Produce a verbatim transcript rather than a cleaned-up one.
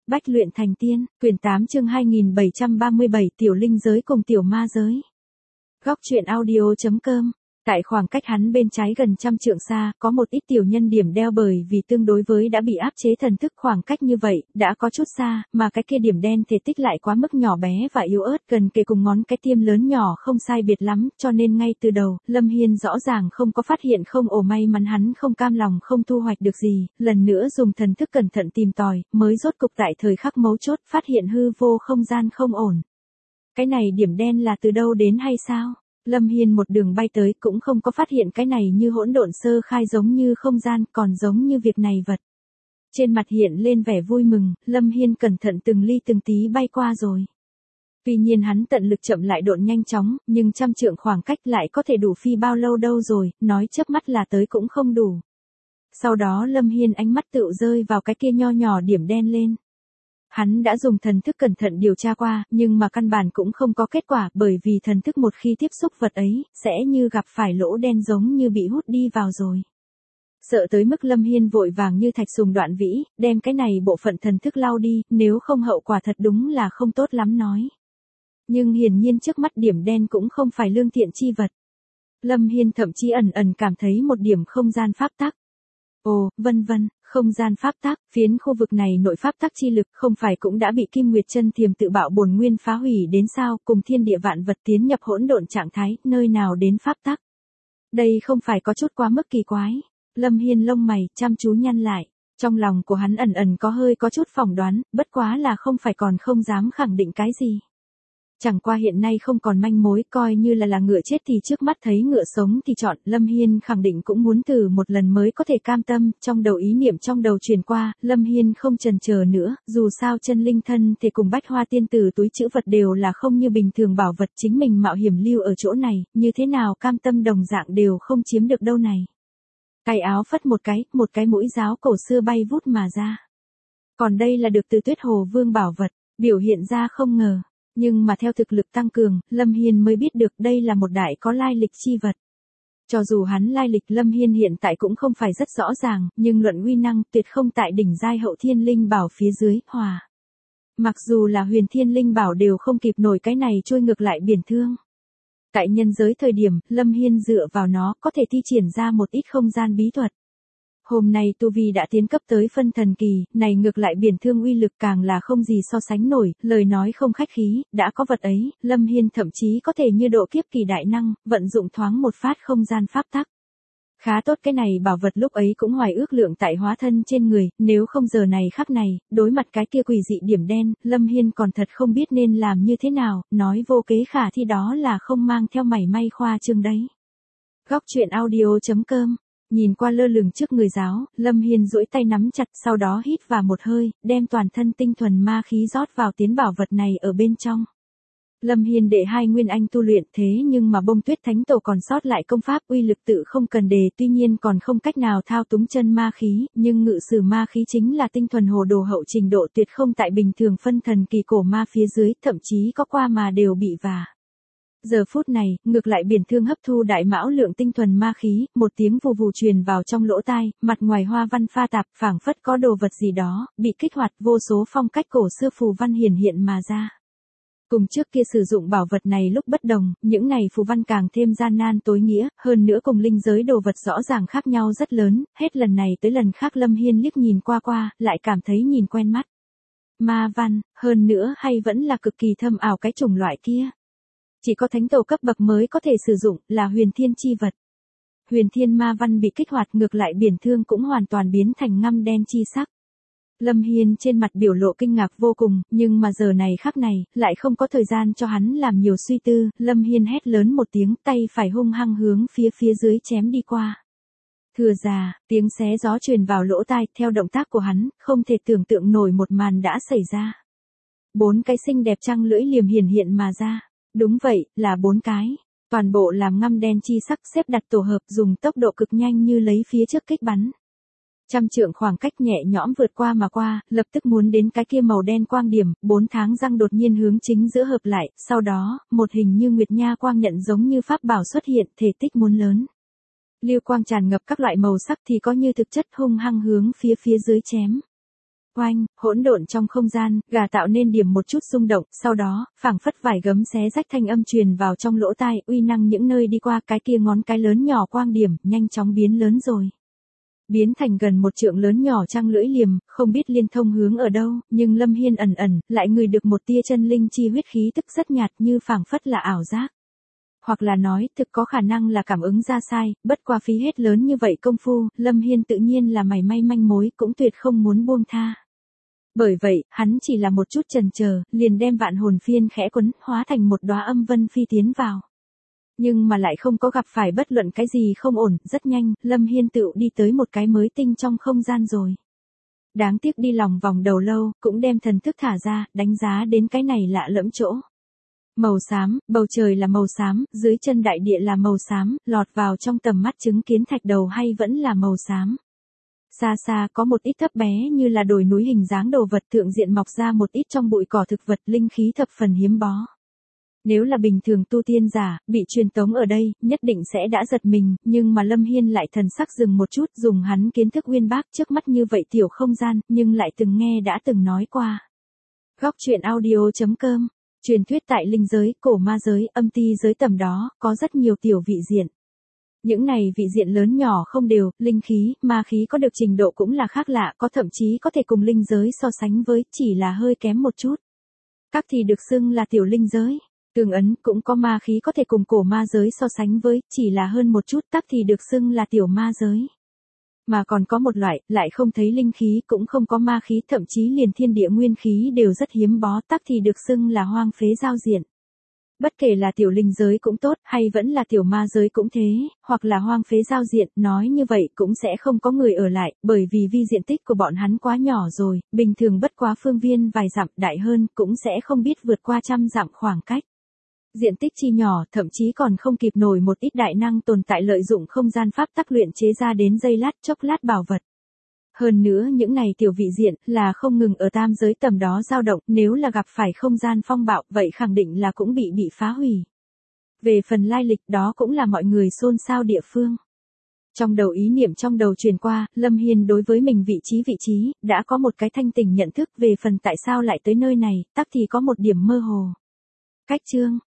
Bách luyện thành tiên, quyển tám chương hai nghìn bảy trăm ba mươi bảy tiểu linh giới cùng tiểu ma giới. Góc truyện audio.com. Tại khoảng cách hắn bên trái gần trăm trượng xa, có một ít tiểu nhân điểm đeo bởi vì tương đối với đã bị áp chế thần thức khoảng cách như vậy, đã có chút xa, mà cái kia điểm đen thể tích lại quá mức nhỏ bé và yếu ớt gần kề cùng ngón cái tiêm lớn nhỏ không sai biệt lắm, cho nên ngay từ đầu, Lâm Hiên rõ ràng không có phát hiện không ổ may mắn hắn không cam lòng không thu hoạch được gì, lần nữa dùng thần thức cẩn thận tìm tòi, mới rốt cục tại thời khắc mấu chốt phát hiện hư vô không gian không ổn. Cái này điểm đen là từ đâu đến hay sao? Lâm Hiên một đường bay tới cũng không có phát hiện cái này như hỗn độn sơ khai giống như không gian còn giống như việc này vật. Trên mặt hiện lên vẻ vui mừng, Lâm Hiên cẩn thận từng ly từng tí bay qua rồi. Tuy nhiên hắn tận lực chậm lại độn nhanh chóng, nhưng trăm trượng khoảng cách lại có thể đủ phi bao lâu đâu rồi, nói chớp mắt là tới cũng không đủ. Sau đó Lâm Hiên ánh mắt tự rơi vào cái kia nho nhỏ điểm đen lên. Hắn đã dùng thần thức cẩn thận điều tra qua, nhưng mà căn bản cũng không có kết quả bởi vì thần thức một khi tiếp xúc vật ấy, sẽ như gặp phải lỗ đen giống như bị hút đi vào rồi. Sợ tới mức Lâm Hiên vội vàng như thạch sùng đoạn vĩ, đem cái này bộ phận thần thức lau đi, nếu không hậu quả thật đúng là không tốt lắm nói. Nhưng hiển nhiên trước mắt điểm đen cũng không phải lương thiện chi vật. Lâm Hiên thậm chí ẩn ẩn cảm thấy một điểm không gian pháp tắc. Ồ, vân vân, không gian pháp tắc, phiến khu vực này nội pháp tắc chi lực không phải cũng đã bị Kim Nguyệt Chân Thiềm tự bạo bổn nguyên phá hủy đến sao, cùng thiên địa vạn vật tiến nhập hỗn độn trạng thái, nơi nào đến pháp tắc. Đây không phải có chút quá mức kỳ quái. Lâm Hiên lông mày chăm chú nhăn lại, trong lòng của hắn ẩn ẩn có hơi có chút phỏng đoán, bất quá là không phải còn không dám khẳng định cái gì. Chẳng qua hiện nay không còn manh mối, coi như là là ngựa chết thì trước mắt thấy ngựa sống thì chọn, Lâm Hiên khẳng định cũng muốn thử một lần mới có thể cam tâm, trong đầu ý niệm trong đầu truyền qua, Lâm Hiên không chần chờ nữa, dù sao chân linh thân thì cùng bách hoa tiên tử túi chữ vật đều là không như bình thường bảo vật chính mình mạo hiểm lưu ở chỗ này, như thế nào cam tâm đồng dạng đều không chiếm được đâu này. Cái áo phất một cái, một cái mũi giáo cổ xưa bay vút mà ra. Còn đây là được từ Tuyết Hồ Vương bảo vật, biểu hiện ra không ngờ. Nhưng mà theo thực lực tăng cường, Lâm Hiên mới biết được đây là một đại có lai lịch chi vật. Cho dù hắn lai lịch Lâm Hiên hiện tại cũng không phải rất rõ ràng, nhưng luận uy năng tuyệt không tại đỉnh giai hậu thiên linh bảo phía dưới, hòa. Mặc dù là huyền thiên linh bảo đều không kịp nổi cái này trôi ngược lại biển thương. Tại nhân giới thời điểm, Lâm Hiên dựa vào nó có thể thi triển ra một ít không gian bí thuật. Hôm nay tu vi đã tiến cấp tới phân thần kỳ, này ngược lại biển thương uy lực càng là không gì so sánh nổi, lời nói không khách khí, đã có vật ấy, Lâm Hiên thậm chí có thể như độ kiếp kỳ đại năng, vận dụng thoáng một phát không gian pháp tắc. Khá tốt cái này bảo vật lúc ấy cũng hoài ước lượng tại hóa thân trên người, nếu không giờ này khắc này, đối mặt cái kia quỷ dị điểm đen, Lâm Hiên còn thật không biết nên làm như thế nào, nói vô kế khả thi đó là không mang theo mảy may khoa trương đấy. Góc truyện audio.com. Nhìn qua lơ lửng trước người giáo, Lâm Hiên duỗi tay nắm chặt sau đó hít vào một hơi, đem toàn thân tinh thuần ma khí rót vào tiến bảo vật này ở bên trong. Lâm Hiên đệ hai nguyên anh tu luyện thế nhưng mà Bông Tuyết Thánh Tổ còn sót lại công pháp uy lực tự không cần đề, tuy nhiên còn không cách nào thao túng chân ma khí, nhưng ngự sử ma khí chính là tinh thuần hồ đồ hậu trình độ tuyệt không tại bình thường phân thần kỳ cổ ma phía dưới, thậm chí có qua mà đều bị vả. Giờ phút này, ngược lại biển thương hấp thu đại mão lượng tinh thuần ma khí, một tiếng vù vù truyền vào trong lỗ tai, mặt ngoài hoa văn pha tạp, phảng phất có đồ vật gì đó, bị kích hoạt, vô số phong cách cổ xưa phù văn hiển hiện mà ra. Cùng trước kia sử dụng bảo vật này lúc bất đồng, những này phù văn càng thêm gian nan tối nghĩa, hơn nữa cùng linh giới đồ vật rõ ràng khác nhau rất lớn, hết lần này tới lần khác Lâm Hiên liếc nhìn qua qua, lại cảm thấy nhìn quen mắt. Ma văn, hơn nữa hay vẫn là cực kỳ thâm ảo cái chủng loại kia. Chỉ có thánh tổ cấp bậc mới có thể sử dụng, là huyền thiên chi vật. Huyền thiên ma văn bị kích hoạt ngược lại biển thương cũng hoàn toàn biến thành ngăm đen chi sắc. Lâm Hiên trên mặt biểu lộ kinh ngạc vô cùng, nhưng mà giờ này khắc này, lại không có thời gian cho hắn làm nhiều suy tư, Lâm Hiên hét lớn một tiếng, tay phải hung hăng hướng phía phía dưới chém đi qua. Thừa già, tiếng xé gió truyền vào lỗ tai, theo động tác của hắn, không thể tưởng tượng nổi một màn đã xảy ra. Bốn cái xinh đẹp trăng lưỡi liềm hiển hiện mà ra. Đúng vậy, là bốn cái. Toàn bộ làm ngăm đen chi sắc xếp đặt tổ hợp dùng tốc độ cực nhanh như lấy phía trước kích bắn. Trăm trượng khoảng cách nhẹ nhõm vượt qua mà qua, lập tức muốn đến cái kia màu đen quang điểm, bốn tháng răng đột nhiên hướng chính giữa hợp lại, sau đó, một hình như nguyệt nha quang nhận giống như pháp bảo xuất hiện, thể tích muốn lớn. Lưu quang tràn ngập các loại màu sắc thì có như thực chất hung hăng hướng phía phía dưới chém. khoanh, hỗn độn trong không gian, gà tạo nên điểm một chút xung động, sau đó, phảng phất vải gấm xé rách thanh âm truyền vào trong lỗ tai, uy năng những nơi đi qua cái kia ngón cái lớn nhỏ quang điểm, nhanh chóng biến lớn rồi. Biến thành gần một trượng lớn nhỏ trăng lưỡi liềm, không biết liên thông hướng ở đâu, nhưng Lâm Hiên ẩn ẩn, lại ngửi được một tia chân linh chi huyết khí tức rất nhạt như phảng phất là ảo giác. Hoặc là nói, thực có khả năng là cảm ứng ra sai, bất qua phí hết lớn như vậy công phu, Lâm Hiên tự nhiên là mảy may manh mối, cũng tuyệt không muốn buông tha. Bởi vậy, hắn chỉ là một chút chần chờ, liền đem vạn hồn phiên khẽ quấn, hóa thành một đóa âm vân phi tiến vào. Nhưng mà lại không có gặp phải bất luận cái gì không ổn, rất nhanh, Lâm Hiên tự đi tới một cái mới tinh trong không gian rồi. Đáng tiếc đi lòng vòng đầu lâu, cũng đem thần thức thả ra, đánh giá đến cái này lạ lẫm chỗ. Màu xám, bầu trời là màu xám, dưới chân đại địa là màu xám, lọt vào trong tầm mắt chứng kiến thạch đầu hay vẫn là màu xám. Xa xa có một ít thấp bé như là đồi núi hình dáng đồ vật thượng diện mọc ra một ít trong bụi cỏ thực vật linh khí thập phần hiếm bó. Nếu là bình thường tu tiên giả, bị truyền tống ở đây, nhất định sẽ đã giật mình, nhưng mà Lâm Hiên lại thần sắc dừng một chút, dùng hắn kiến thức uyên bác trước mắt như vậy tiểu không gian, nhưng lại từng nghe đã từng nói qua. Góc truyện audio chấm com, truyền thuyết tại linh giới, cổ ma giới, âm ti giới tầm đó, có rất nhiều tiểu vị diện. Những này vị diện lớn nhỏ không đều, linh khí, ma khí có được trình độ cũng là khác lạ, có thậm chí có thể cùng linh giới so sánh với, chỉ là hơi kém một chút. Các thì được xưng là tiểu linh giới. Tương ấn cũng có ma khí có thể cùng cổ ma giới so sánh với, chỉ là hơn một chút, tắc thì được xưng là tiểu ma giới. Mà còn có một loại, lại không thấy linh khí cũng không có ma khí, thậm chí liền thiên địa nguyên khí đều rất hiếm bó, tắc thì được xưng là hoang phế giao diện. Bất kể là tiểu linh giới cũng tốt, hay vẫn là tiểu ma giới cũng thế, hoặc là hoang phế giao diện, nói như vậy cũng sẽ không có người ở lại, bởi vì vi diện tích của bọn hắn quá nhỏ rồi, bình thường bất quá phương viên vài dặm, đại hơn, cũng sẽ không biết vượt qua trăm dặm khoảng cách. Diện tích chi nhỏ, thậm chí còn không kịp nổi một ít đại năng tồn tại lợi dụng không gian pháp tắc luyện chế ra đến giây lát chốc lát bảo vật. Hơn nữa những này tiểu vị diện là không ngừng ở tam giới tầm đó dao động, nếu là gặp phải không gian phong bạo, vậy khẳng định là cũng bị bị phá hủy. Về phần lai lịch đó cũng là mọi người xôn xao địa phương. Trong đầu ý niệm trong đầu truyền qua, Lâm Hiên đối với mình vị trí vị trí, đã có một cái thanh tỉnh nhận thức, về phần tại sao lại tới nơi này, tắc thì có một điểm mơ hồ. Cách chương